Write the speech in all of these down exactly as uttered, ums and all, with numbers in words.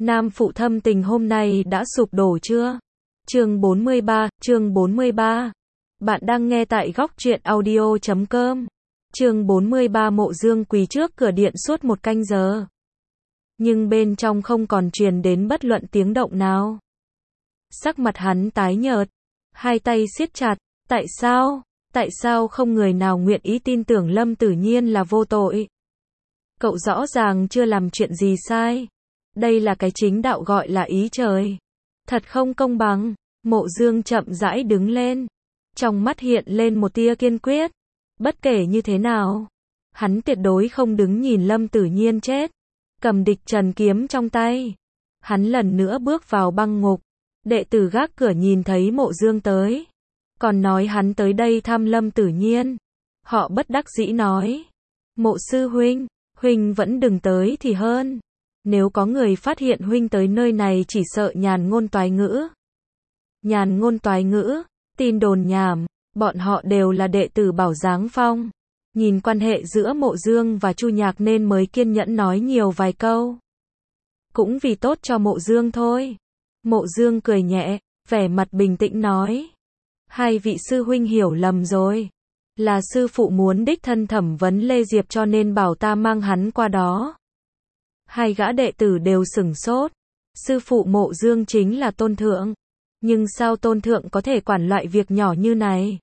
Nam phụ thâm tình hôm nay đã sụp đổ chưa? Chương bốn mươi ba, chương bốn mươi ba. Bạn đang nghe tại góc truyện audio chấm com. Chương bốn mươi ba. Mộ Dương quỳ trước cửa điện suốt một canh giờ. Nhưng bên trong không còn truyền đến bất luận tiếng động nào. Sắc mặt hắn tái nhợt, hai tay siết chặt, tại sao? Tại sao không người nào nguyện ý tin tưởng Lâm Tử Nhiên là vô tội? Cậu rõ ràng chưa làm chuyện gì sai. Đây là cái chính đạo gọi là ý trời. Thật không công bằng. Mộ Dương chậm rãi đứng lên. Trong mắt hiện lên một tia kiên quyết. Bất kể như thế nào, hắn tuyệt đối không đứng nhìn Lâm Tử Nhiên chết. Cầm địch trần kiếm trong tay, hắn lần nữa bước vào băng ngục. Đệ tử gác cửa nhìn thấy Mộ Dương tới, còn nói hắn tới đây thăm Lâm Tử Nhiên. Họ bất đắc dĩ nói, Mộ sư huynh, huynh vẫn đừng tới thì hơn. Nếu có người phát hiện huynh tới nơi này chỉ sợ nhàn ngôn toái ngữ. Nhàn ngôn toái ngữ, tin đồn nhảm, bọn họ đều là đệ tử Bảo Giáng Phong. Nhìn quan hệ giữa Mộ Dương và Chu Nhạc nên mới kiên nhẫn nói nhiều vài câu. Cũng vì tốt cho Mộ Dương thôi. Mộ Dương cười nhẹ, vẻ mặt bình tĩnh nói. Hai vị sư huynh hiểu lầm rồi. Là sư phụ muốn đích thân thẩm vấn Lê Diệp cho nên bảo ta mang hắn qua đó. Hai gã đệ tử đều sửng sốt. Sư phụ Mộ Dương chính là Tôn Thượng. Nhưng sao Tôn Thượng có thể quản loại việc nhỏ như này?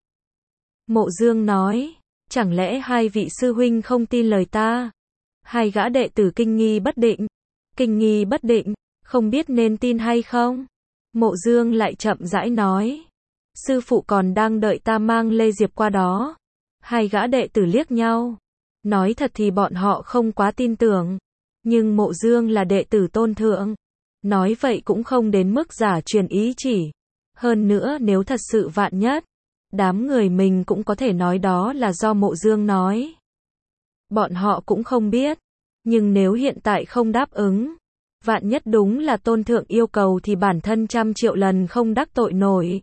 Mộ Dương nói, chẳng lẽ hai vị sư huynh không tin lời ta? Hai gã đệ tử kinh nghi bất định. Kinh nghi bất định, không biết nên tin hay không? Mộ Dương lại chậm rãi nói, sư phụ còn đang đợi ta mang Lê Diệp qua đó. Hai gã đệ tử liếc nhau. Nói thật thì bọn họ không quá tin tưởng. Nhưng Mộ Dương là đệ tử Tôn Thượng. Nói vậy cũng không đến mức giả truyền ý chỉ. Hơn nữa nếu thật sự vạn nhất, đám người mình cũng có thể nói đó là do Mộ Dương nói. Bọn họ cũng không biết. Nhưng nếu hiện tại không đáp ứng, vạn nhất đúng là Tôn Thượng yêu cầu thì bản thân trăm triệu lần không đắc tội nổi.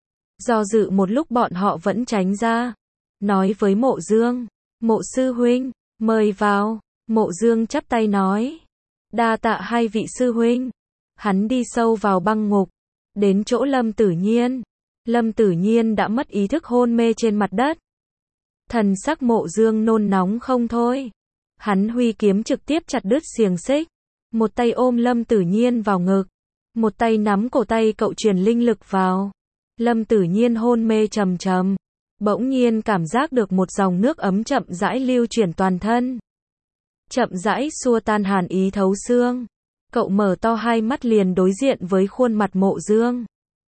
Do dự một lúc bọn họ vẫn tránh ra. Nói với Mộ Dương, Mộ sư huynh, mời vào. Mộ Dương chắp tay nói, đa tạ hai vị sư huynh. Hắn đi sâu vào băng ngục, đến chỗ Lâm Tử Nhiên. Lâm Tử Nhiên đã mất ý thức hôn mê trên mặt đất. Thần sắc Mộ Dương nôn nóng không thôi. Hắn huy kiếm trực tiếp chặt đứt xiềng xích. Một tay ôm Lâm Tử Nhiên vào ngực. Một tay nắm cổ tay cậu truyền linh lực vào. Lâm Tử Nhiên hôn mê trầm trầm. Bỗng nhiên cảm giác được một dòng nước ấm chậm rãi lưu chuyển toàn thân. Chậm rãi xua tan hàn ý thấu xương. Cậu mở to hai mắt liền đối diện với khuôn mặt Mộ Dương.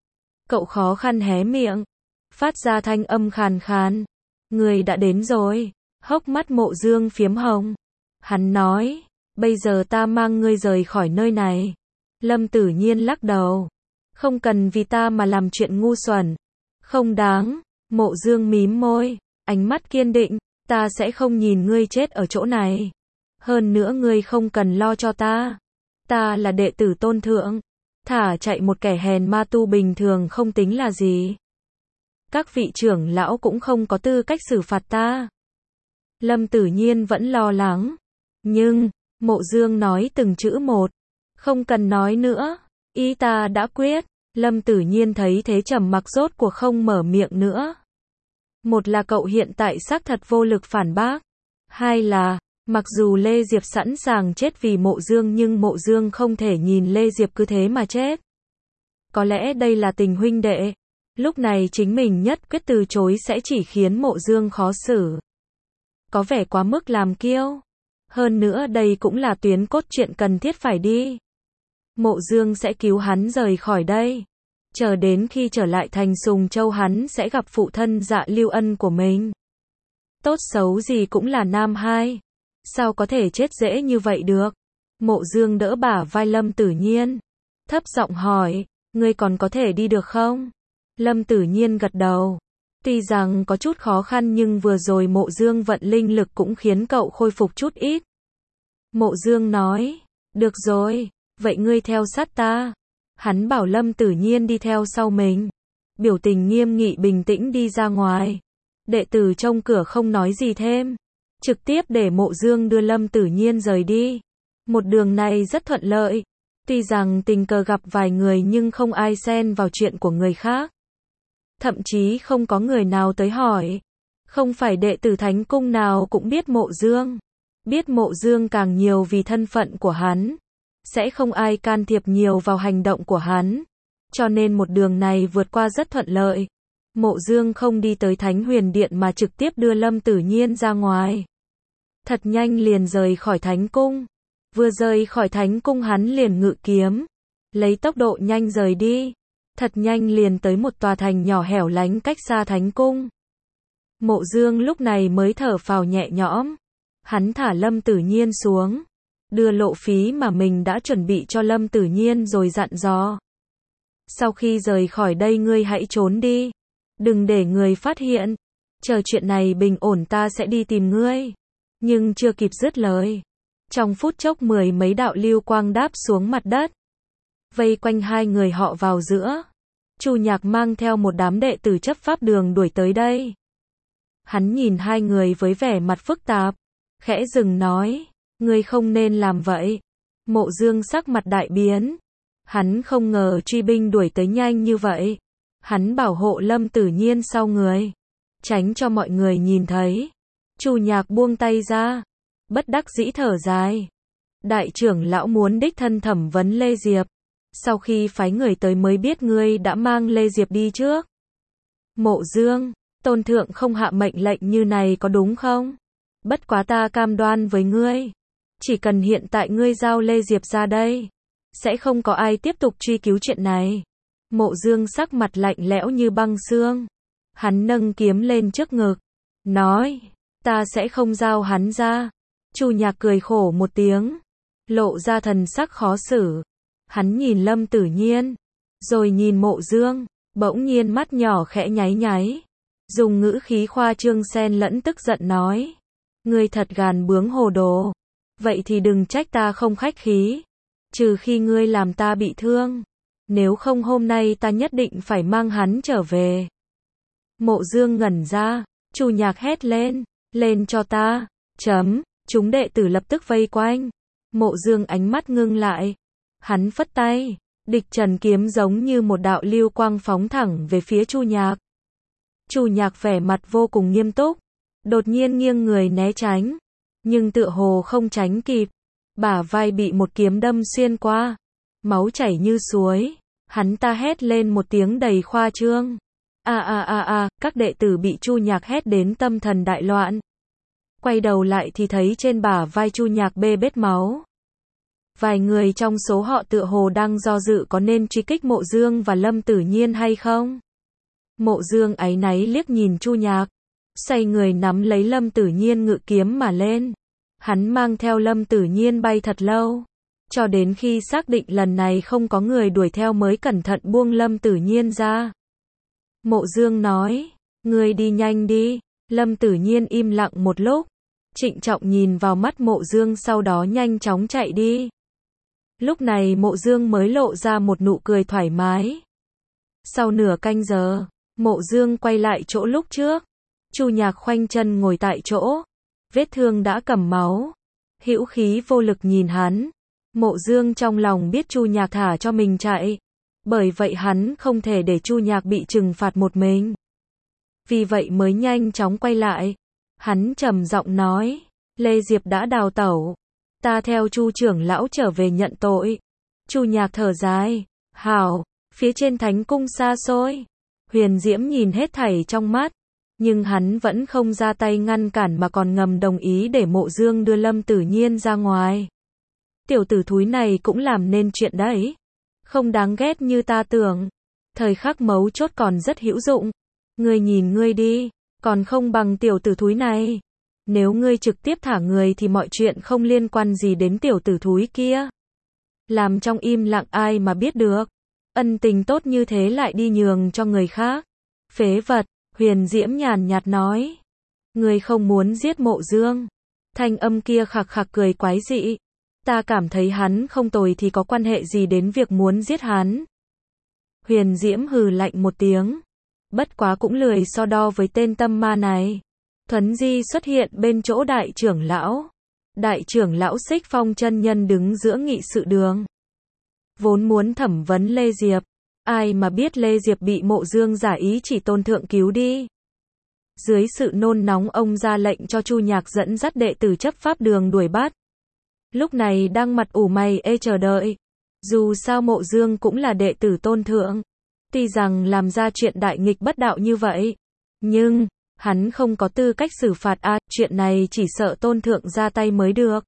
Cậu khó khăn hé miệng, phát ra thanh âm khàn khàn. Người đã đến rồi. Hốc mắt Mộ Dương phiếm hồng. Hắn nói, bây giờ ta mang ngươi rời khỏi nơi này. Lâm Tử Nhiên lắc đầu. Không cần vì ta mà làm chuyện ngu xuẩn. Không đáng. Mộ Dương mím môi, ánh mắt kiên định. Ta sẽ không nhìn ngươi chết ở chỗ này. Hơn nữa ngươi không cần lo cho ta. Ta là đệ tử Tôn Thượng. Thả chạy một kẻ hèn ma tu bình thường không tính là gì. Các vị trưởng lão cũng không có tư cách xử phạt ta. Lâm Tử Nhiên vẫn lo lắng. Nhưng, Mộ Dương nói từng chữ một. Không cần nói nữa. Ý ta đã quyết. Lâm Tử Nhiên thấy thế trầm mặc rốt cuộc không mở miệng nữa. Một là cậu hiện tại xác thật vô lực phản bác. Hai là, mặc dù Lê Diệp sẵn sàng chết vì Mộ Dương nhưng Mộ Dương không thể nhìn Lê Diệp cứ thế mà chết. Có lẽ đây là tình huynh đệ. Lúc này chính mình nhất quyết từ chối sẽ chỉ khiến Mộ Dương khó xử. Có vẻ quá mức làm kiêu. Hơn nữa đây cũng là tuyến cốt truyện cần thiết phải đi. Mộ Dương sẽ cứu hắn rời khỏi đây. Chờ đến khi trở lại thành Sùng Châu hắn sẽ gặp phụ thân Dạ Lưu Ân của mình. Tốt xấu gì cũng là nam hai. Sao có thể chết dễ như vậy được? Mộ Dương đỡ bả vai Lâm Tử Nhiên. Thấp giọng hỏi, ngươi còn có thể đi được không? Lâm Tử Nhiên gật đầu. Tuy rằng có chút khó khăn nhưng vừa rồi Mộ Dương vận linh lực cũng khiến cậu khôi phục chút ít. Mộ Dương nói, được rồi, vậy ngươi theo sát ta. Hắn bảo Lâm Tử Nhiên đi theo sau mình. Biểu tình nghiêm nghị bình tĩnh đi ra ngoài. Đệ tử trong cửa không nói gì thêm. Trực tiếp để Mộ Dương đưa Lâm Tử Nhiên rời đi. Một đường này rất thuận lợi. Tuy rằng tình cờ gặp vài người nhưng không ai xen vào chuyện của người khác. Thậm chí không có người nào tới hỏi. Không phải đệ tử Thánh Cung nào cũng biết Mộ Dương. Biết Mộ Dương càng nhiều vì thân phận của hắn. Sẽ không ai can thiệp nhiều vào hành động của hắn. Cho nên một đường này vượt qua rất thuận lợi. Mộ Dương không đi tới Thánh Huyền Điện mà trực tiếp đưa Lâm Tử Nhiên ra ngoài. Thật nhanh liền rời khỏi Thánh Cung. Vừa rời khỏi Thánh Cung hắn liền ngự kiếm. Lấy tốc độ nhanh rời đi. Thật nhanh liền tới một tòa thành nhỏ hẻo lánh cách xa Thánh Cung. Mộ Dương lúc này mới thở phào nhẹ nhõm. Hắn thả Lâm Tử Nhiên xuống. Đưa lộ phí mà mình đã chuẩn bị cho Lâm Tử Nhiên rồi dặn dò. Sau khi rời khỏi đây ngươi hãy trốn đi. Đừng để người phát hiện. Chờ chuyện này bình ổn ta sẽ đi tìm ngươi. Nhưng chưa kịp dứt lời. Trong phút chốc mười mấy đạo lưu quang đáp xuống mặt đất. Vây quanh hai người họ vào giữa. Chu Nhạc mang theo một đám đệ tử chấp pháp đường đuổi tới đây. Hắn nhìn hai người với vẻ mặt phức tạp. Khẽ dừng nói. Ngươi không nên làm vậy. Mộ Dương sắc mặt đại biến. Hắn không ngờ truy binh đuổi tới nhanh như vậy. Hắn bảo hộ Lâm Tử Nhiên sau người. Tránh cho mọi người nhìn thấy. Chu Nhạc buông tay ra. Bất đắc dĩ thở dài. Đại trưởng lão muốn đích thân thẩm vấn Lê Diệp. Sau khi phái người tới mới biết ngươi đã mang Lê Diệp đi trước. Mộ Dương, tôn thượng không hạ mệnh lệnh như này có đúng không? Bất quá ta cam đoan với ngươi. Chỉ cần hiện tại ngươi giao Lê Diệp ra đây. Sẽ không có ai tiếp tục truy cứu chuyện này. Mộ Dương sắc mặt lạnh lẽo như băng xương. Hắn nâng kiếm lên trước ngực. Nói, ta sẽ không giao hắn ra. Chu Nhạc cười khổ một tiếng. Lộ ra thần sắc khó xử. Hắn nhìn Lâm Tử Nhiên. Rồi nhìn Mộ Dương. Bỗng nhiên mắt nhỏ khẽ nháy nháy. Dùng ngữ khí khoa trương xen lẫn tức giận nói. Ngươi thật gàn bướng hồ đồ. Vậy thì đừng trách ta không khách khí. Trừ khi ngươi làm ta bị thương. Nếu không hôm nay ta nhất định phải mang hắn trở về. Mộ Dương ngẩn ra. Chu Nhạc hét lên. Lên cho ta. Chấm. Chúng đệ tử lập tức vây quanh. Mộ Dương ánh mắt ngưng lại. Hắn phất tay. Địch trần kiếm giống như một đạo lưu quang phóng thẳng về phía Chu Nhạc. Chu Nhạc vẻ mặt vô cùng nghiêm túc. Đột nhiên nghiêng người né tránh. Nhưng tựa hồ không tránh kịp. Bả vai bị một kiếm đâm xuyên qua. Máu chảy như suối. Hắn ta hét lên một tiếng đầy khoa trương. A a a a, các đệ tử bị Chu Nhạc hét đến tâm thần đại loạn. Quay đầu lại thì thấy trên bả vai Chu Nhạc bê bết máu. Vài người trong số họ tựa hồ đang do dự có nên truy kích Mộ Dương và Lâm Tử Nhiên hay không. Mộ Dương áy náy liếc nhìn Chu Nhạc. Xoay người nắm lấy Lâm Tử Nhiên ngự kiếm mà lên. Hắn mang theo Lâm Tử Nhiên bay thật lâu. Cho đến khi xác định lần này không có người đuổi theo mới cẩn thận buông Lâm Tử Nhiên ra. Mộ Dương nói. Ngươi đi nhanh đi. Lâm Tử Nhiên im lặng một lúc. Trịnh trọng nhìn vào mắt Mộ Dương sau đó nhanh chóng chạy đi. Lúc này Mộ Dương mới lộ ra một nụ cười thoải mái. Sau nửa canh giờ, Mộ Dương quay lại chỗ lúc trước. Chu Nhạc khoanh chân ngồi tại chỗ. Vết thương đã cầm máu. Hữu khí vô lực nhìn hắn. Mộ Dương trong lòng biết Chu Nhạc thả cho mình chạy. Bởi vậy hắn không thể để Chu Nhạc bị trừng phạt một mình. Vì vậy mới nhanh chóng quay lại. Hắn trầm giọng nói. Lê Diệp đã đào tẩu. Ta theo Chu trưởng lão trở về nhận tội. Chu Nhạc thở dài. Hảo, phía trên Thánh Cung xa xôi. Huyền Diễm nhìn hết thảy trong mắt. Nhưng hắn vẫn không ra tay ngăn cản mà còn ngầm đồng ý để Mộ Dương đưa Lâm Tử Nhiên ra ngoài. Tiểu tử thúi này cũng làm nên chuyện đấy. Không đáng ghét như ta tưởng. Thời khắc mấu chốt còn rất hữu dụng. Ngươi nhìn ngươi đi, còn không bằng tiểu tử thúi này. Nếu ngươi trực tiếp thả người thì mọi chuyện không liên quan gì đến tiểu tử thúi kia. Làm trong im lặng ai mà biết được. Ân tình tốt như thế lại đi nhường cho người khác. Phế vật, Huyền Diễm nhàn nhạt nói. Ngươi không muốn giết Mộ Dương. Thanh âm kia khạc khạc cười quái dị. Ta cảm thấy hắn không tồi thì có quan hệ gì đến việc muốn giết hắn. Huyền Diễm hừ lạnh một tiếng. Bất quá cũng lười so đo với tên tâm ma này. Thuấn Di xuất hiện bên chỗ đại trưởng lão. Đại trưởng lão Xích Phong chân nhân đứng giữa nghị sự đường. vốn muốn thẩm vấn Lê Diệp. Ai mà biết Lê Diệp bị Mộ Dương giả ý chỉ Tôn Thượng cứu đi. Dưới sự nôn nóng ông ra lệnh cho Chu Nhạc dẫn dắt đệ tử chấp pháp đường đuổi bắt. Lúc này đang mặt ủ mày ê chờ đợi. Dù sao Mộ Dương cũng là đệ tử Tôn Thượng. Tuy rằng làm ra chuyện đại nghịch bất đạo như vậy. Nhưng, hắn không có tư cách xử phạt a, à, chuyện này chỉ sợ Tôn Thượng ra tay mới được.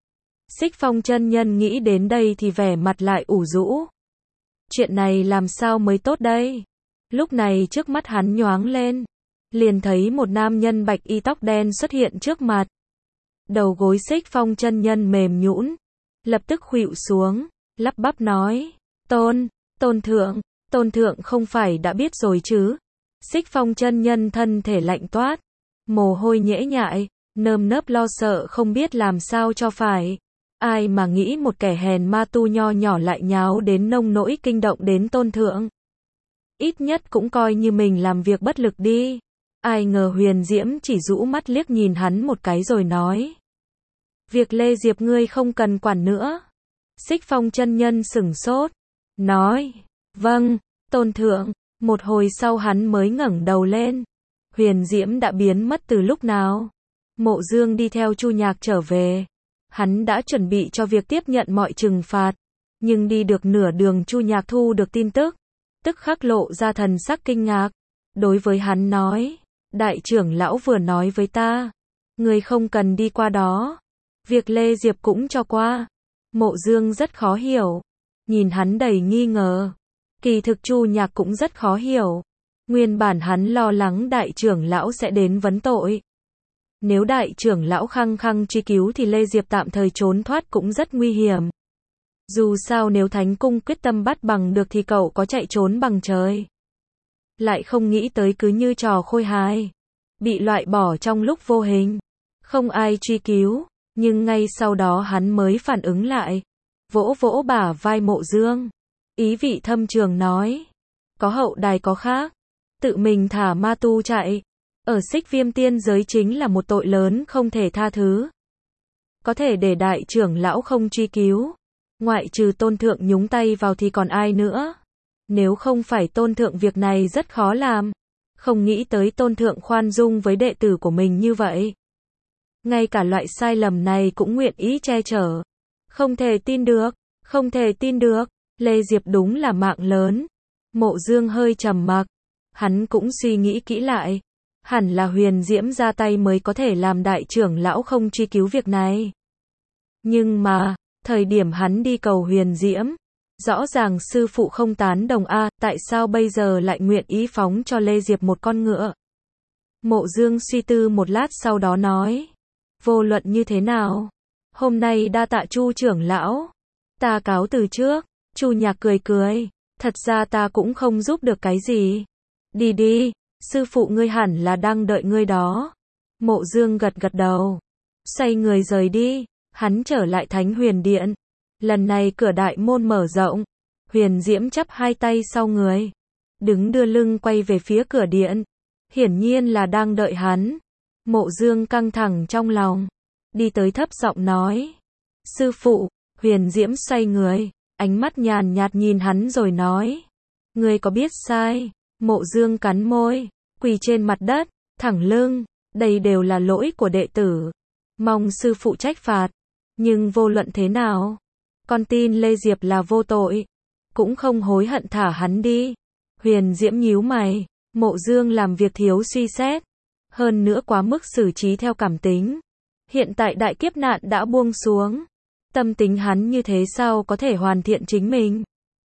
Xích Phong chân nhân nghĩ đến đây thì vẻ mặt lại ủ rũ. Chuyện này làm sao mới tốt đây? Lúc này trước mắt hắn nhoáng lên. Liền thấy một nam nhân bạch y tóc đen xuất hiện trước mặt. Đầu gối Xích Phong chân nhân mềm nhũn, lập tức khuỵu xuống, lắp bắp nói, Tôn, Tôn Thượng, Tôn Thượng không phải đã biết rồi chứ? Xích Phong chân nhân thân thể lạnh toát, mồ hôi nhễ nhại, nơm nớp lo sợ không biết làm sao cho phải. Ai mà nghĩ một kẻ hèn ma tu nho nhỏ lại nháo đến nông nỗi kinh động đến Tôn Thượng. Ít nhất cũng coi như mình làm việc bất lực đi. Ai ngờ Huyền Diễm chỉ rũ mắt liếc nhìn hắn một cái rồi nói. Việc Lê Diệp ngươi không cần quản nữa. Xích Phong chân nhân sửng sốt. Nói. Vâng, Tôn Thượng. Một hồi sau hắn mới ngẩng đầu lên. Huyền Diễm đã biến mất từ lúc nào. Mộ Dương đi theo Chu Nhạc trở về. Hắn đã chuẩn bị cho việc tiếp nhận mọi trừng phạt. Nhưng đi được nửa đường Chu Nhạc thu được tin tức. Tức khắc lộ ra thần sắc kinh ngạc. Đối với hắn nói. Đại trưởng lão vừa nói với ta. Người không cần đi qua đó. Việc Lê Diệp cũng cho qua. Mộ Dương rất khó hiểu. Nhìn hắn đầy nghi ngờ. Kỳ thực Chu Nhạc cũng rất khó hiểu. Nguyên bản hắn lo lắng đại trưởng lão sẽ đến vấn tội. Nếu đại trưởng lão khăng khăng truy cứu thì Lê Diệp tạm thời trốn thoát cũng rất nguy hiểm. Dù sao nếu Thánh Cung quyết tâm bắt bằng được thì cậu có chạy trốn bằng trời. Lại không nghĩ tới cứ như trò khôi hài. Bị loại bỏ trong lúc vô hình. Không ai truy cứu. Nhưng ngay sau đó hắn mới phản ứng lại. Vỗ vỗ bả vai Mộ Dương. Ý vị thâm trường nói. Có hậu đài có khác. Tự mình thả ma tu chạy. Ở Xích Viêm tiên giới chính là một tội lớn không thể tha thứ. Có thể để đại trưởng lão không truy cứu. Ngoại trừ Tôn Thượng nhúng tay vào thì còn ai nữa. Nếu không phải Tôn Thượng việc này rất khó làm. Không nghĩ tới Tôn Thượng khoan dung với đệ tử của mình như vậy. Ngay cả loại sai lầm này cũng nguyện ý che chở. Không thể tin được, không thể tin được. Lê Diệp đúng là mạng lớn. Mộ Dương hơi trầm mặc. Hắn cũng suy nghĩ kỹ lại. Hẳn là Huyền Diễm ra tay mới có thể làm đại trưởng lão không truy cứu việc này. Nhưng mà, thời điểm hắn đi cầu Huyền Diễm, rõ ràng sư phụ không tán đồng a, à, tại sao bây giờ lại nguyện ý phóng cho Lê Diệp một con ngựa? Mộ Dương suy tư một lát sau đó nói, vô luận như thế nào, hôm nay đa tạ Chu trưởng lão, ta cáo từ trước. Chu Nhạc cười cười, thật ra ta cũng không giúp được cái gì. Đi đi, sư phụ ngươi hẳn là đang đợi ngươi đó. Mộ Dương gật gật đầu, xoay người rời đi, hắn trở lại Thánh Huyền Điện. Lần này cửa đại môn mở rộng, Huyền Diễm chắp hai tay sau người, đứng đưa lưng quay về phía cửa điện, hiển nhiên là đang đợi hắn. Mộ Dương căng thẳng trong lòng, đi tới thấp giọng nói, sư phụ. Huyền Diễm xoay người, ánh mắt nhàn nhạt nhìn hắn rồi nói, ngươi có biết sai? Mộ Dương cắn môi, quỳ trên mặt đất, thẳng lưng, đây đều là lỗi của đệ tử, mong sư phụ trách phạt. Nhưng vô luận thế nào, con tin Lê Diệp là vô tội, cũng không hối hận thả hắn đi. Huyền Diễm nhíu mày, Mộ Dương làm việc thiếu suy xét, hơn nữa quá mức xử trí theo cảm tính. Hiện tại đại kiếp nạn đã buông xuống, tâm tính hắn như thế sao có thể hoàn thiện chính mình?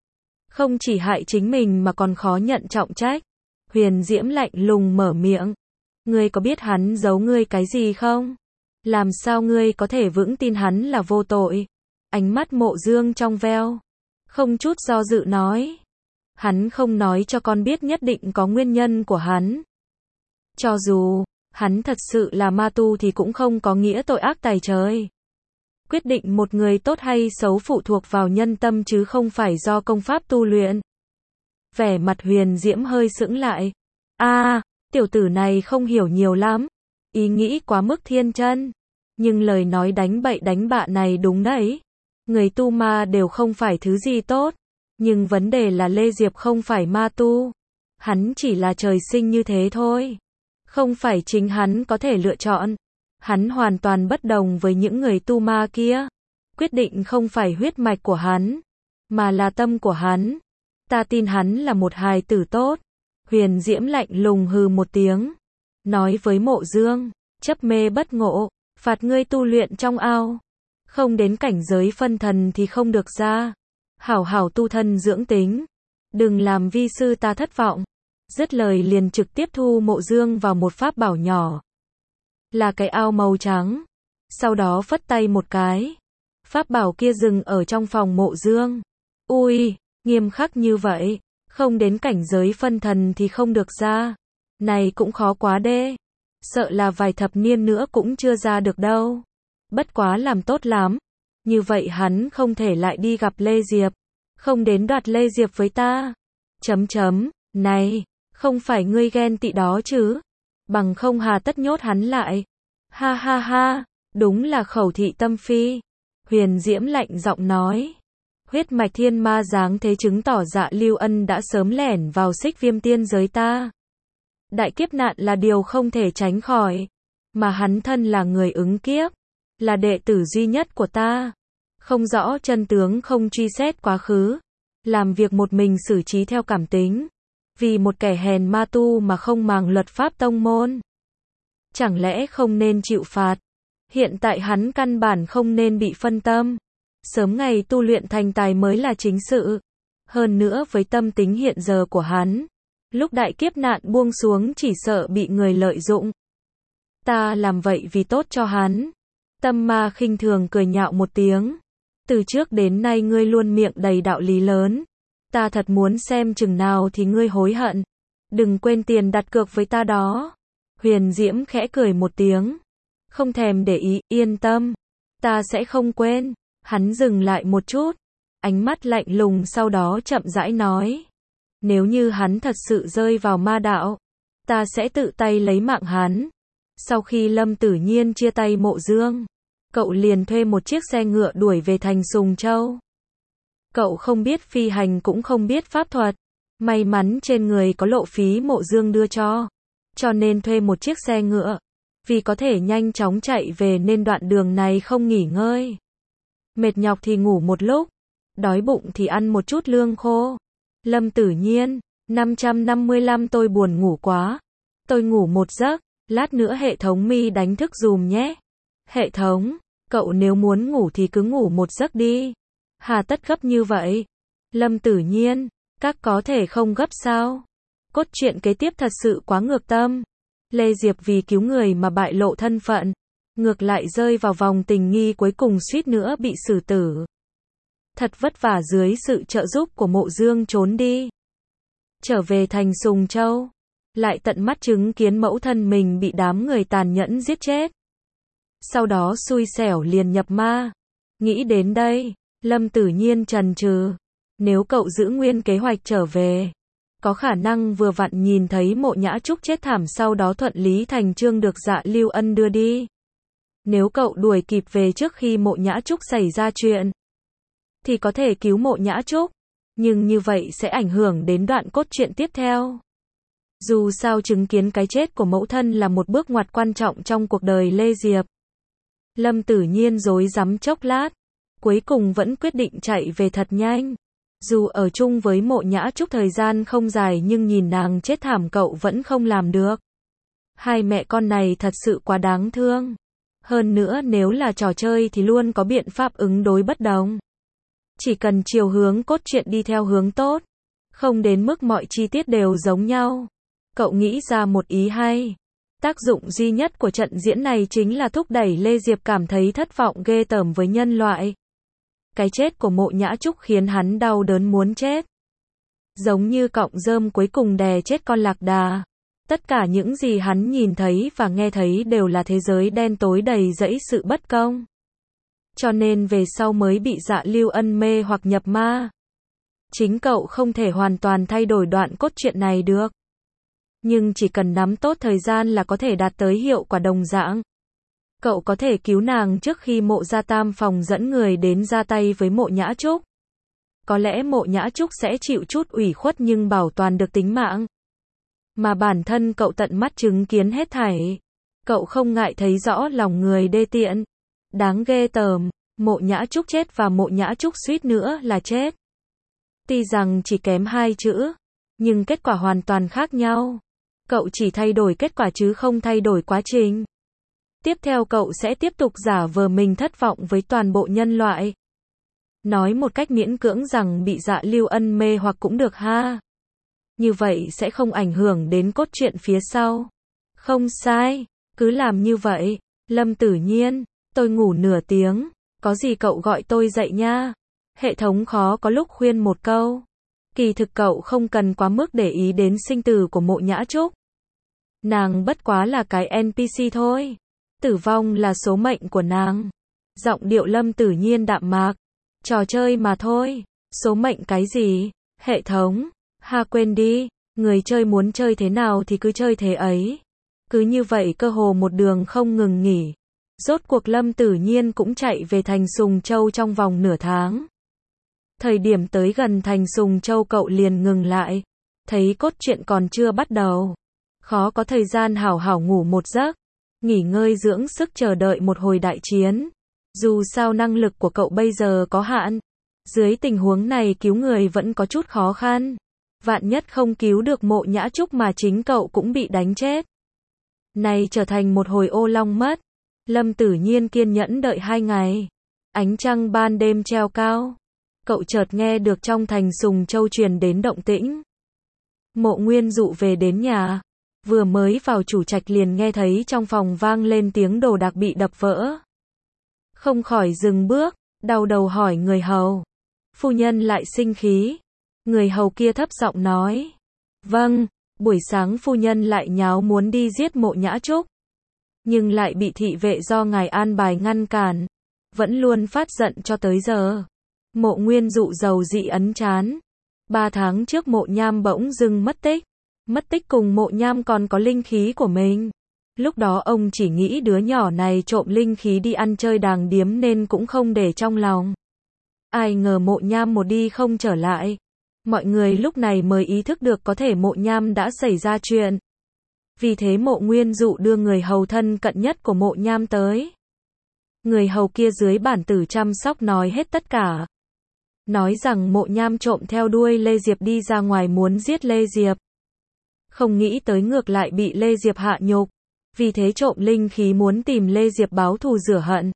Không chỉ hại chính mình mà còn khó nhận trọng trách. Huyền Diễm lạnh lùng mở miệng, ngươi có biết hắn giấu ngươi cái gì không? Làm sao ngươi có thể vững tin hắn là vô tội? Ánh mắt Mộ Dương trong veo, không chút do dự nói, hắn không nói cho con biết nhất định có nguyên nhân của hắn. Cho dù hắn thật sự là ma tu thì cũng không có nghĩa tội ác tày trời. Quyết định một người tốt hay xấu phụ thuộc vào nhân tâm chứ không phải do công pháp tu luyện. Vẻ mặt Huyền Diễm hơi sững lại. A, à, tiểu tử này không hiểu nhiều lắm. Ý nghĩ quá mức thiên chân. Nhưng lời nói đánh bậy đánh bạ này đúng đấy. Người tu ma đều không phải thứ gì tốt. Nhưng vấn đề là Lê Diệp không phải ma tu. Hắn chỉ là trời sinh như thế thôi. Không phải chính hắn có thể lựa chọn. Hắn hoàn toàn bất đồng với những người tu ma kia. Quyết định không phải huyết mạch của hắn, mà là tâm của hắn. Ta tin hắn là một hài tử tốt. Huyền Diễm lạnh lùng hừ một tiếng. Nói với Mộ Dương, chấp mê bất ngộ, phạt ngươi tu luyện trong ao. Không đến cảnh giới phân thần thì không được ra. Hảo hảo tu thân dưỡng tính. Đừng làm vi sư ta thất vọng. Dứt lời liền trực tiếp thu Mộ Dương vào một pháp bảo nhỏ. Là cái ao màu trắng. Sau đó phất tay một cái. Pháp bảo kia dừng ở trong phòng Mộ Dương. Ui, nghiêm khắc như vậy. Không đến cảnh giới phân thần thì không được ra. Này cũng khó quá đê. Sợ là vài thập niên nữa cũng chưa ra được đâu. Bất quá làm tốt lắm. Như vậy hắn không thể lại đi gặp Lê Diệp. Không đến đoạt Lê Diệp với ta. Chấm chấm, này, không phải ngươi ghen tị đó chứ. Bằng không hà tất nhốt hắn lại. Ha ha ha, đúng là khẩu thị tâm phi. Huyền Diễm lạnh giọng nói. Huyết mạch thiên ma dáng thế chứng tỏ Dạ Lưu Ân đã sớm lẻn vào Xích Viêm tiên giới ta. Đại kiếp nạn là điều không thể tránh khỏi. Mà hắn thân là người ứng kiếp. Là đệ tử duy nhất của ta. Không rõ chân tướng không truy xét quá khứ. Làm việc một mình xử trí theo cảm tính. Vì một kẻ hèn ma tu mà không màng luật pháp tông môn. Chẳng lẽ không nên chịu phạt? Hiện tại hắn căn bản không nên bị phân tâm. Sớm ngày tu luyện thành tài mới là chính sự. Hơn nữa với tâm tính hiện giờ của hắn. Lúc đại kiếp nạn buông xuống chỉ sợ bị người lợi dụng. Ta làm vậy vì tốt cho hắn. Tâm ma khinh thường cười nhạo một tiếng. Từ trước đến nay ngươi luôn miệng đầy đạo lý lớn. Ta thật muốn xem chừng nào thì ngươi hối hận. Đừng quên tiền đặt cược với ta đó. Huyền Diễm khẽ cười một tiếng. Không thèm để ý, yên tâm. Ta sẽ không quên. Hắn dừng lại một chút. Ánh mắt lạnh lùng sau đó chậm rãi nói. Nếu như hắn thật sự rơi vào ma đạo. Ta sẽ tự tay lấy mạng hắn. Sau khi Lâm Tử Nhiên chia tay Mộ Dương. Cậu liền thuê một chiếc xe ngựa đuổi về thành Sùng Châu. Cậu không biết phi hành cũng không biết pháp thuật. May mắn trên người có lộ phí Mộ Dương đưa cho. Cho nên thuê một chiếc xe ngựa. Vì có thể nhanh chóng chạy về nên đoạn đường này không nghỉ ngơi. Mệt nhọc thì ngủ một lúc. Đói bụng thì ăn một chút lương khô. Lâm Tử Nhiên, năm trăm năm mươi lăm tôi buồn ngủ quá. Tôi ngủ một giấc. Lát nữa hệ thống mi đánh thức dùm nhé. Hệ thống, cậu nếu muốn ngủ thì cứ ngủ một giấc đi. Hà tất gấp như vậy? Lâm Tử Nhiên, các có thể không gấp sao? Cốt truyện kế tiếp thật sự quá ngược tâm. Lê Diệp vì cứu người mà bại lộ thân phận. Ngược lại rơi vào vòng tình nghi cuối cùng suýt nữa bị xử tử. Thật vất vả dưới sự trợ giúp của Mộ Dương trốn đi. Trở về thành Sùng Châu. Lại tận mắt chứng kiến mẫu thân mình bị đám người tàn nhẫn giết chết. Sau đó xui xẻo liền nhập ma. Nghĩ đến đây, Lâm Tử Nhiên chần chừ. Nếu cậu giữ nguyên kế hoạch trở về, có khả năng vừa vặn nhìn thấy Mộ Nhã Trúc chết thảm sau đó thuận lý thành chương được Dạ Lưu Ân đưa đi. Nếu cậu đuổi kịp về trước khi Mộ Nhã Trúc xảy ra chuyện, thì có thể cứu Mộ Nhã Trúc. Nhưng như vậy sẽ ảnh hưởng đến đoạn cốt truyện tiếp theo. Dù sao chứng kiến cái chết của mẫu thân là một bước ngoặt quan trọng trong cuộc đời Lê Diệp. Lâm Tử Nhiên rối rắm chốc lát. Cuối cùng vẫn quyết định chạy về thật nhanh. Dù ở chung với Mộ Nhã Trúc thời gian không dài nhưng nhìn nàng chết thảm cậu vẫn không làm được. Hai mẹ con này thật sự quá đáng thương. Hơn nữa nếu là trò chơi thì luôn có biện pháp ứng đối bất đồng. Chỉ cần chiều hướng cốt truyện đi theo hướng tốt. Không đến mức mọi chi tiết đều giống nhau. Cậu nghĩ ra một ý hay. Tác dụng duy nhất của trận diễn này chính là thúc đẩy Lê Diệp cảm thấy thất vọng ghê tởm với nhân loại. Cái chết của Mộ Nhã Trúc khiến hắn đau đớn muốn chết. Giống như cọng rơm cuối cùng đè chết con lạc đà. Tất cả những gì hắn nhìn thấy và nghe thấy đều là thế giới đen tối đầy rẫy sự bất công. Cho nên về sau mới bị Dạ Lưu Ân mê hoặc nhập ma. Chính cậu không thể hoàn toàn thay đổi đoạn cốt truyện này được. Nhưng chỉ cần nắm tốt thời gian là có thể đạt tới hiệu quả đồng dạng. Cậu có thể cứu nàng trước khi Mộ gia tam phòng dẫn người đến ra tay với Mộ Nhã Trúc. Có lẽ Mộ Nhã Trúc sẽ chịu chút ủy khuất nhưng bảo toàn được tính mạng. Mà bản thân cậu tận mắt chứng kiến hết thảy. Cậu không ngại thấy rõ lòng người đê tiện. Đáng ghê tởm, Mộ Nhã Trúc chết và Mộ Nhã Trúc suýt nữa là chết. Tuy rằng chỉ kém hai chữ, nhưng kết quả hoàn toàn khác nhau. Cậu chỉ thay đổi kết quả chứ không thay đổi quá trình. Tiếp theo cậu sẽ tiếp tục giả vờ mình thất vọng với toàn bộ nhân loại. Nói một cách miễn cưỡng rằng bị Dạ Lưu Ân mê hoặc cũng được ha. Như vậy sẽ không ảnh hưởng đến cốt truyện phía sau. Không sai, cứ làm như vậy. Lâm Tử Nhiên, tôi ngủ nửa tiếng, có gì cậu gọi tôi dậy nha. Hệ thống khó có lúc khuyên một câu. Kỳ thực cậu không cần quá mức để ý đến sinh tử của Mộ Nhã Trúc. Nàng bất quá là cái en pê xê thôi. Tử vong là số mệnh của nàng. Giọng điệu Lâm Tử Nhiên đạm mạc. Trò chơi mà thôi. Số mệnh cái gì? Hệ thống. Ha quên đi. Người chơi muốn chơi thế nào thì cứ chơi thế ấy. Cứ như vậy cơ hồ một đường không ngừng nghỉ. Rốt cuộc Lâm Tử Nhiên cũng chạy về thành Sùng Châu trong vòng nửa tháng. Thời điểm tới gần thành Sùng Châu cậu liền ngừng lại. Thấy cốt truyện còn chưa bắt đầu. Khó có thời gian hảo hảo ngủ một giấc. Nghỉ ngơi dưỡng sức chờ đợi một hồi đại chiến. Dù sao năng lực của cậu bây giờ có hạn. Dưới tình huống này cứu người vẫn có chút khó khăn. Vạn nhất không cứu được Mộ Nhã Trúc mà chính cậu cũng bị đánh chết. Này trở thành một hồi ô long mất. Lâm Tử Nhiên kiên nhẫn đợi hai ngày. Ánh trăng ban đêm treo cao. Cậu chợt nghe được trong thành Sùng Châu truyền đến động tĩnh. Mộ Nguyên Dụ về đến nhà. Vừa mới vào chủ trạch liền nghe thấy trong phòng vang lên tiếng đồ đạc bị đập vỡ. Không khỏi dừng bước, đau đầu hỏi người hầu. Phu nhân lại sinh khí. Người hầu kia thấp giọng nói. Vâng, buổi sáng phu nhân lại nháo muốn đi giết Mộ Nhã Trúc. Nhưng lại bị thị vệ do ngài an bài ngăn cản. Vẫn luôn phát giận cho tới giờ. Mộ Nguyên Dụ dầu dị ấn chán. Ba tháng trước Mộ Nham bỗng dưng mất tích. Mất tích cùng Mộ Nham còn có linh khí của mình. Lúc đó ông chỉ nghĩ đứa nhỏ này trộm linh khí đi ăn chơi đàng điếm nên cũng không để trong lòng. Ai ngờ Mộ Nham một đi không trở lại. Mọi người lúc này mới ý thức được có thể Mộ Nham đã xảy ra chuyện. Vì thế Mộ Nguyên Dụ đưa người hầu thân cận nhất của Mộ Nham tới. Người hầu kia dưới bản tử chăm sóc nói hết tất cả. Nói rằng Mộ Nham trộm theo đuôi Lê Diệp đi ra ngoài muốn giết Lê Diệp. Không nghĩ tới ngược lại bị Lê Diệp hạ nhục. Vì thế trộm linh khí muốn tìm Lê Diệp báo thù rửa hận.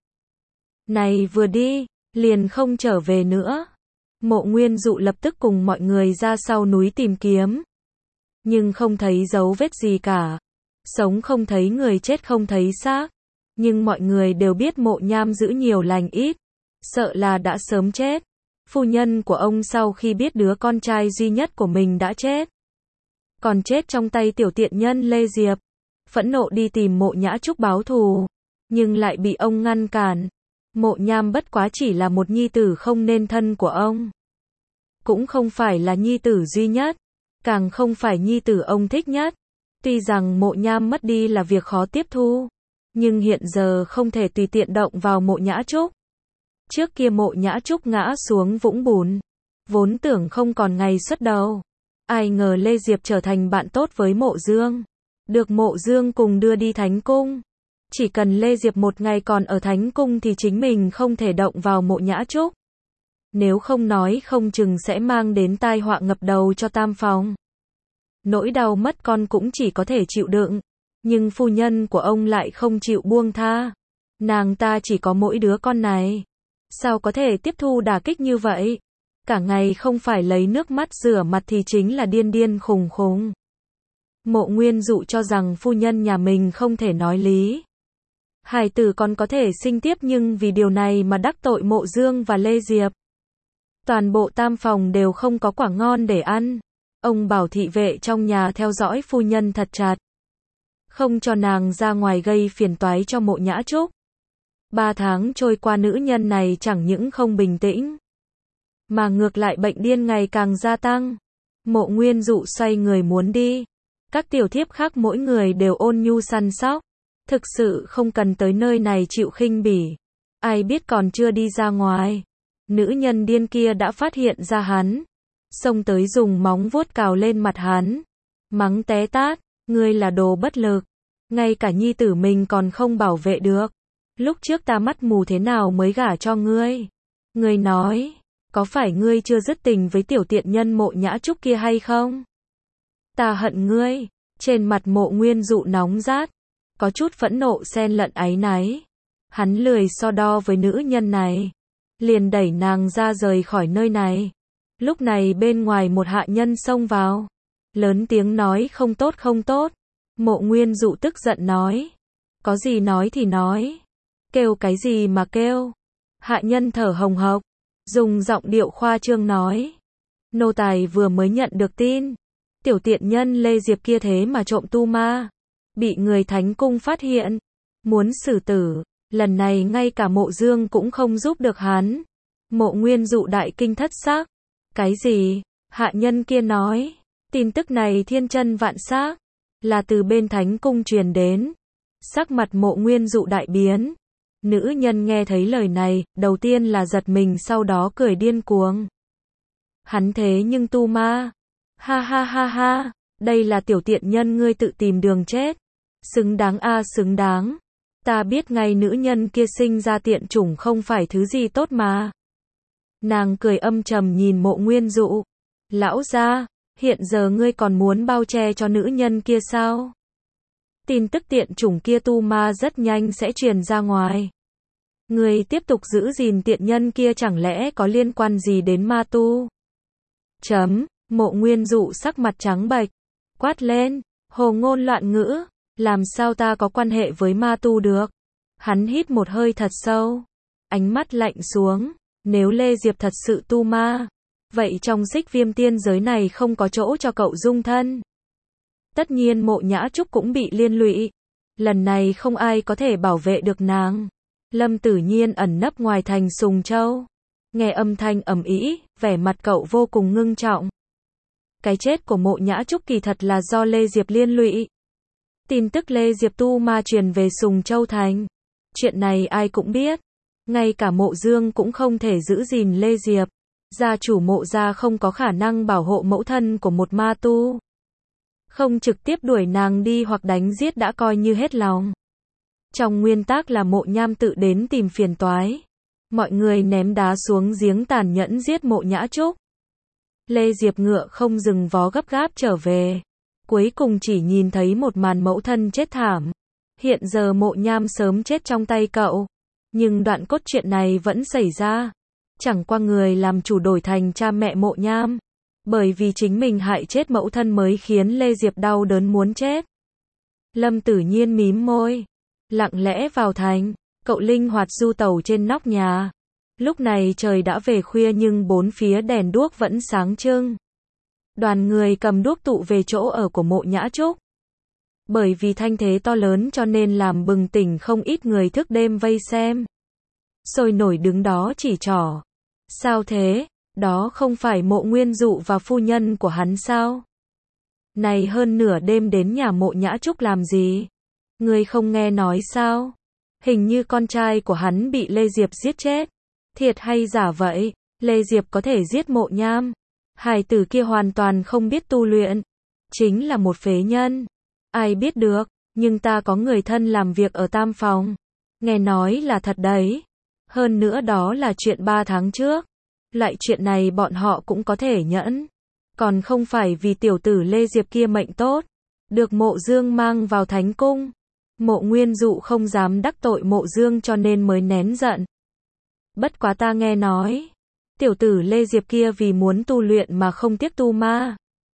Này vừa đi, liền không trở về nữa. Mộ Nguyên Dụ lập tức cùng mọi người ra sau núi tìm kiếm. Nhưng không thấy dấu vết gì cả. Sống không thấy người, chết không thấy xác. Nhưng mọi người đều biết Mộ Nham giữ nhiều lành ít. Sợ là đã sớm chết. Phu nhân của ông sau khi biết đứa con trai duy nhất của mình đã chết. Còn chết trong tay tiểu tiện nhân Lê Diệp. Phẫn nộ đi tìm Mộ Nhã Trúc báo thù. Nhưng lại bị ông ngăn cản. Mộ Nham bất quá chỉ là một nhi tử không nên thân của ông. Cũng không phải là nhi tử duy nhất. Càng không phải nhi tử ông thích nhất. Tuy rằng Mộ Nham mất đi là việc khó tiếp thu. Nhưng hiện giờ không thể tùy tiện động vào Mộ Nhã Trúc. Trước kia Mộ Nhã Trúc ngã xuống vũng bùn. Vốn tưởng không còn ngày xuất đầu. Ai ngờ Lê Diệp trở thành bạn tốt với Mộ Dương. Được Mộ Dương cùng đưa đi Thánh Cung. Chỉ cần Lê Diệp một ngày còn ở Thánh Cung thì chính mình không thể động vào Mộ Nhã Trúc. Nếu không nói không chừng sẽ mang đến tai họa ngập đầu cho tam phòng. Nỗi đau mất con cũng chỉ có thể chịu đựng. Nhưng phu nhân của ông lại không chịu buông tha. Nàng ta chỉ có mỗi đứa con này. Sao có thể tiếp thu đả kích như vậy? Cả ngày không phải lấy nước mắt rửa mặt thì chính là điên điên khùng khùng. Mộ Nguyên Dụ cho rằng phu nhân nhà mình không thể nói lý. Hải tử còn có thể sinh tiếp nhưng vì điều này mà đắc tội Mộ Dương và Lê Diệp. Toàn bộ tam phòng đều không có quả ngon để ăn. Ông bảo thị vệ trong nhà theo dõi phu nhân thật chặt. Không cho nàng ra ngoài gây phiền toái cho Mộ Nhã Trúc. Ba tháng trôi qua nữ nhân này chẳng những không bình tĩnh. Mà ngược lại bệnh điên ngày càng gia tăng. Mộ Nguyên Dụ xoay người muốn đi. Các tiểu thiếp khác mỗi người đều ôn nhu săn sóc. Thực sự không cần tới nơi này chịu khinh bỉ. Ai biết còn chưa đi ra ngoài. Nữ nhân điên kia đã phát hiện ra hắn. Xông tới dùng móng vuốt cào lên mặt hắn. Mắng té tát, ngươi là đồ bất lực. Ngay cả nhi tử mình còn không bảo vệ được. Lúc trước ta mắt mù thế nào mới gả cho ngươi. Ngươi nói, có phải ngươi chưa dứt tình với tiểu tiện nhân Mộ Nhã Trúc kia hay không? Ta hận ngươi. Trên mặt Mộ Nguyên Dụ nóng rát. Có chút phẫn nộ xen lẫn áy náy. Hắn lười so đo với nữ nhân này. Liền đẩy nàng ra rời khỏi nơi này. Lúc này bên ngoài một hạ nhân xông vào. Lớn tiếng nói không tốt không tốt. Mộ Nguyên Dụ tức giận nói. Có gì nói thì nói. Kêu cái gì mà kêu. Hạ nhân thở hồng hộc. Dùng giọng điệu khoa trương nói. Nô tài vừa mới nhận được tin. Tiểu tiện nhân Lê Diệp kia thế mà trộm tu ma. Bị người Thánh Cung phát hiện. Muốn xử tử. Lần này ngay cả Mộ Dương cũng không giúp được hắn. Mộ Nguyên Dụ đại kinh thất sắc. Cái gì? Hạ nhân kia nói. Tin tức này thiên chân vạn xác. Là từ bên Thánh Cung truyền đến. Sắc mặt Mộ Nguyên Dụ đại biến. Nữ nhân nghe thấy lời này, đầu tiên là giật mình sau đó cười điên cuồng. Hắn thế nhưng tu ma. Ha ha ha ha, đây là tiểu tiện nhân ngươi tự tìm đường chết. Xứng đáng a à, xứng đáng. Ta biết ngay nữ nhân kia sinh ra tiện chủng không phải thứ gì tốt mà. Nàng cười âm trầm nhìn Mộ Nguyên Dụ. Lão gia, hiện giờ ngươi còn muốn bao che cho nữ nhân kia sao? Tin tức tiện chủng kia tu ma rất nhanh sẽ truyền ra ngoài. Ngươi tiếp tục giữ gìn tiện nhân kia chẳng lẽ có liên quan gì đến ma tu? Chấm, Mộ Nguyên Dụ sắc mặt trắng bệch, quát lên, hồ ngôn loạn ngữ, làm sao ta có quan hệ với ma tu được? Hắn hít một hơi thật sâu, ánh mắt lạnh xuống, nếu Lê Diệp thật sự tu ma, vậy trong Xích Viêm tiên giới này không có chỗ cho cậu dung thân. Tất nhiên Mộ Nhã Trúc cũng bị liên lụy. Lần này không ai có thể bảo vệ được nàng. Lâm Tử Nhiên ẩn nấp ngoài thành Sùng Châu. Nghe âm thanh ầm ĩ, vẻ mặt cậu vô cùng ngưng trọng. Cái chết của Mộ Nhã Trúc kỳ thật là do Lê Diệp liên lụy. Tin tức Lê Diệp tu ma truyền về Sùng Châu thành. Chuyện này ai cũng biết. Ngay cả Mộ Dương cũng không thể giữ gìn Lê Diệp. Gia chủ Mộ gia không có khả năng bảo hộ mẫu thân của một ma tu. Không trực tiếp đuổi nàng đi hoặc đánh giết đã coi như hết lòng. Trong nguyên tắc là Mộ Nham tự đến tìm phiền toái. Mọi người ném đá xuống giếng tàn nhẫn giết Mộ Nhã Trúc. Lê Diệp ngựa không dừng vó gấp gáp trở về. Cuối cùng chỉ nhìn thấy một màn mẫu thân chết thảm. Hiện giờ Mộ Nham sớm chết trong tay cậu. Nhưng đoạn cốt truyện này vẫn xảy ra. Chẳng qua người làm chủ đổi thành cha mẹ Mộ Nham. Bởi vì chính mình hại chết mẫu thân mới khiến Lê Diệp đau đớn muốn chết. Lâm Tử Nhiên mím môi. Lặng lẽ vào thành. Cậu linh hoạt du tàu trên nóc nhà. Lúc này trời đã về khuya nhưng bốn phía đèn đuốc vẫn sáng trưng. Đoàn người cầm đuốc tụ về chỗ ở của Mộ Nhã Trúc. Bởi vì thanh thế to lớn cho nên làm bừng tỉnh không ít người thức đêm vây xem. Sôi nổi đứng đó chỉ trỏ. Sao thế? Đó không phải Mộ Nguyên Dụ và phu nhân của hắn sao? Này hơn nửa đêm đến nhà Mộ Nhã Trúc làm gì? Ngươi không nghe nói sao? Hình như con trai của hắn bị Lê Diệp giết chết. Thiệt hay giả vậy? Lê Diệp có thể giết Mộ Nham. Hài tử kia hoàn toàn không biết tu luyện. Chính là một phế nhân. Ai biết được, nhưng ta có người thân làm việc ở Tam Phòng. Nghe nói là thật đấy. Hơn nữa đó là chuyện ba tháng trước. Loại chuyện này bọn họ cũng có thể nhẫn. Còn không phải vì tiểu tử Lê Diệp kia mệnh tốt. Được Mộ Dương mang vào Thánh Cung. Mộ Nguyên Dụ không dám đắc tội Mộ Dương cho nên mới nén giận. Bất quá ta nghe nói. Tiểu tử Lê Diệp kia vì muốn tu luyện mà không tiếc tu ma.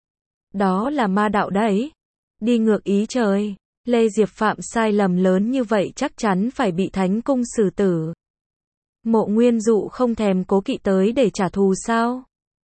Đó là ma đạo đấy. Đi ngược ý trời. Lê Diệp phạm sai lầm lớn như vậy chắc chắn phải bị Thánh Cung xử tử. Mộ Nguyên Dụ không thèm cố kỵ tới để trả thù sao?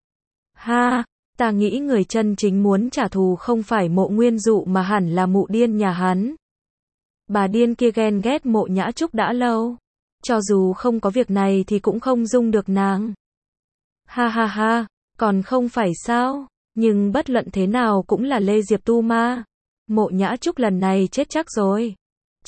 Ha, ta nghĩ người chân chính muốn trả thù không phải Mộ Nguyên Dụ mà hẳn là mụ điên nhà hắn. Bà điên kia ghen ghét Mộ Nhã Trúc đã lâu. Cho dù không có việc này thì cũng không dung được nàng. Ha ha ha, còn không phải sao? Nhưng bất luận thế nào cũng là Lê Diệp tu ma. Mộ Nhã Trúc lần này chết chắc rồi. Chậc,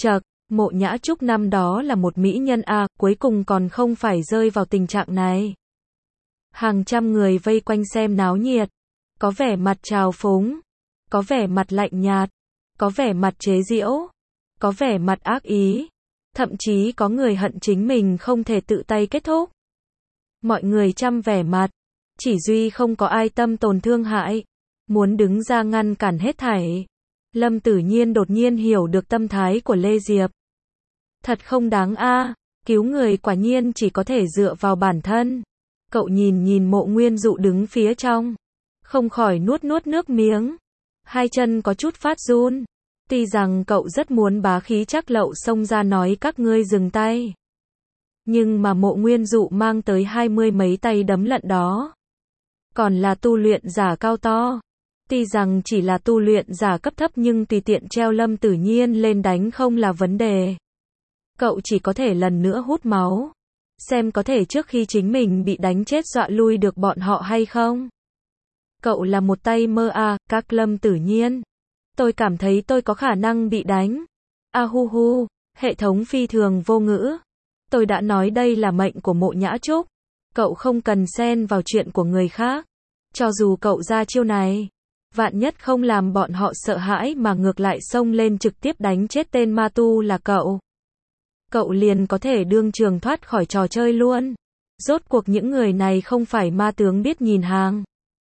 Mộ Nhã Trúc năm đó là một mỹ nhân à, cuối cùng còn không phải rơi vào tình trạng này. Hàng trăm người vây quanh xem náo nhiệt, có vẻ mặt trào phúng, có vẻ mặt lạnh nhạt, có vẻ mặt chế giễu, có vẻ mặt ác ý, thậm chí có người hận chính mình không thể tự tay kết thúc. Mọi người trăm vẻ mặt, chỉ duy không có ai tâm tồn thương hại, muốn đứng ra ngăn cản hết thảy. Lâm Tử Nhiên đột nhiên hiểu được tâm thái của Lê Diệp. Thật không đáng a, cứu người quả nhiên chỉ có thể dựa vào bản thân. Cậu nhìn nhìn Mộ Nguyên Dụ đứng phía trong, không khỏi nuốt nuốt nước miếng, hai chân có chút phát run. Tuy rằng cậu rất muốn bá khí chắc lậu xông ra nói các ngươi dừng tay, nhưng mà Mộ Nguyên Dụ mang tới hai mươi mấy tay đấm lận đó, còn là tu luyện giả cao to. Tuy rằng chỉ là tu luyện giả cấp thấp nhưng tùy tiện treo Lâm Tử Nhiên lên đánh không là vấn đề. Cậu chỉ có thể lần nữa hút máu, xem có thể trước khi chính mình bị đánh chết dọa lui được bọn họ hay không. Cậu là một tay mơ à, các Lâm Tử Nhiên. Tôi cảm thấy tôi có khả năng bị đánh. A hu hu, hệ thống phi thường vô ngữ. Tôi đã nói đây là mệnh của Mộ Nhã Trúc. Cậu không cần xen vào chuyện của người khác. Cho dù cậu ra chiêu này, vạn nhất không làm bọn họ sợ hãi mà ngược lại xông lên trực tiếp đánh chết tên ma tu là cậu. Cậu liền có thể đương trường thoát khỏi trò chơi luôn. Rốt cuộc những người này không phải ma tướng biết nhìn hàng.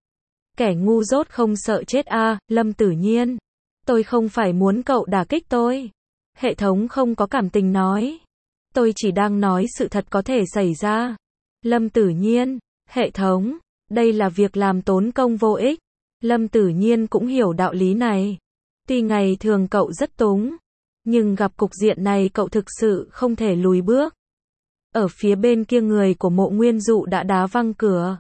Kẻ ngu dốt không sợ chết a, à, Lâm Tử Nhiên. Tôi không phải muốn cậu đả kích tôi. Hệ thống không có cảm tình nói. Tôi chỉ đang nói sự thật có thể xảy ra. Lâm Tử Nhiên, hệ thống, đây là việc làm tốn công vô ích. Lâm Tử Nhiên cũng hiểu đạo lý này. Tuy ngày thường cậu rất túng, nhưng gặp cục diện này cậu thực sự không thể lùi bước. Ở phía bên kia người của Mộ Nguyên Dụ đã đá văng cửa.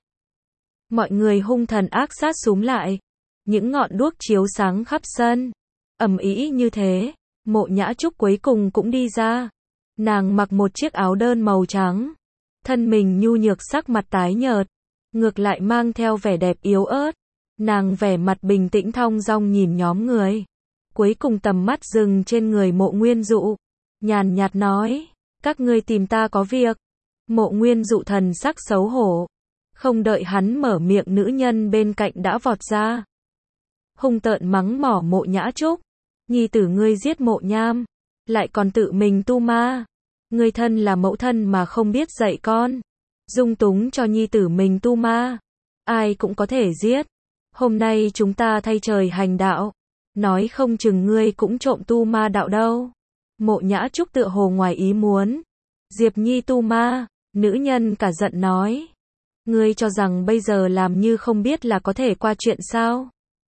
Mọi người hung thần ác sát xúm lại. Những ngọn đuốc chiếu sáng khắp sân. Ầm ĩ như thế, Mộ Nhã Trúc cuối cùng cũng đi ra. Nàng mặc một chiếc áo đơn màu trắng. Thân mình nhu nhược sắc mặt tái nhợt. Ngược lại mang theo vẻ đẹp yếu ớt. Nàng vẻ mặt bình tĩnh thong dong nhìn nhóm người. Cuối cùng tầm mắt dừng trên người Mộ Nguyên Dụ. Nhàn nhạt nói, các ngươi tìm ta có việc. Mộ Nguyên Dụ thần sắc xấu hổ. Không đợi hắn mở miệng nữ nhân bên cạnh đã vọt ra. Hung tợn mắng mỏ Mộ Nhã Trúc. Nhi tử ngươi giết Mộ Nham. Lại còn tự mình tu ma. Ngươi thân là mẫu thân mà không biết dạy con. Dung túng cho nhi tử mình tu ma. Ai cũng có thể giết. Hôm nay chúng ta thay trời hành đạo. Nói không chừng ngươi cũng trộm tu ma đạo đâu. Mộ Nhã Trúc tựa hồ ngoài ý muốn. Diệp Nhi tu ma. Nữ nhân cả giận nói. Ngươi cho rằng bây giờ làm như không biết là có thể qua chuyện sao?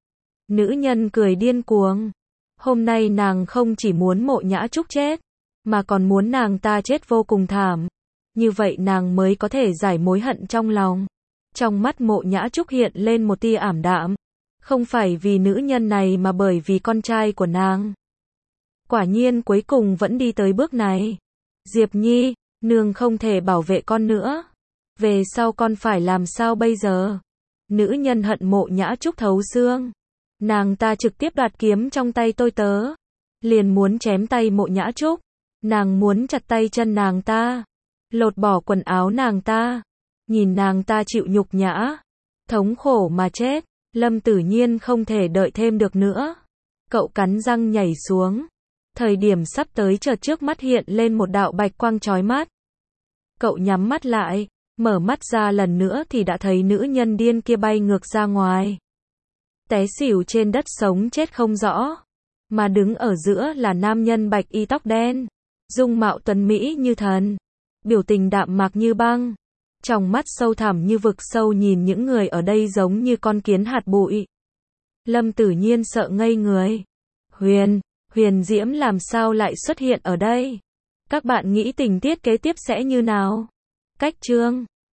Nữ nhân cười điên cuồng. Hôm nay nàng không chỉ muốn Mộ Nhã Trúc chết, mà còn muốn nàng ta chết vô cùng thảm. Như vậy nàng mới có thể giải mối hận trong lòng. Trong mắt Mộ Nhã Trúc hiện lên một tia ảm đạm. Không phải vì nữ nhân này mà bởi vì con trai của nàng. Quả nhiên cuối cùng vẫn đi tới bước này. Diệp Nhi, nương không thể bảo vệ con nữa. Về sau con phải làm sao bây giờ? Nữ nhân hận Mộ Nhã Trúc thấu xương. Nàng ta trực tiếp đoạt kiếm trong tay tôi tớ. Liền muốn chém tay Mộ Nhã Trúc. Nàng muốn chặt tay chân nàng ta. Lột bỏ quần áo nàng ta. Nhìn nàng ta chịu nhục nhã. Thống khổ mà chết. Lâm Tử Nhiên không thể đợi thêm được nữa. Cậu cắn răng nhảy xuống. Thời điểm sắp tới chợt trước mắt hiện lên một đạo bạch quang chói mắt. Cậu nhắm mắt lại. Mở mắt ra lần nữa thì đã thấy nữ nhân điên kia bay ngược ra ngoài. Té xỉu trên đất sống chết không rõ. Mà đứng ở giữa là nam nhân bạch y tóc đen. Dung mạo tuấn mỹ như thần. Biểu tình đạm mạc như băng. Trong mắt sâu thẳm như vực sâu nhìn những người ở đây giống như con kiến hạt bụi. Lâm Tử Nhiên sợ ngây người. Huyền, Huyền Diễm làm sao lại xuất hiện ở đây? Các bạn nghĩ tình tiết kế tiếp sẽ như nào? Cách chương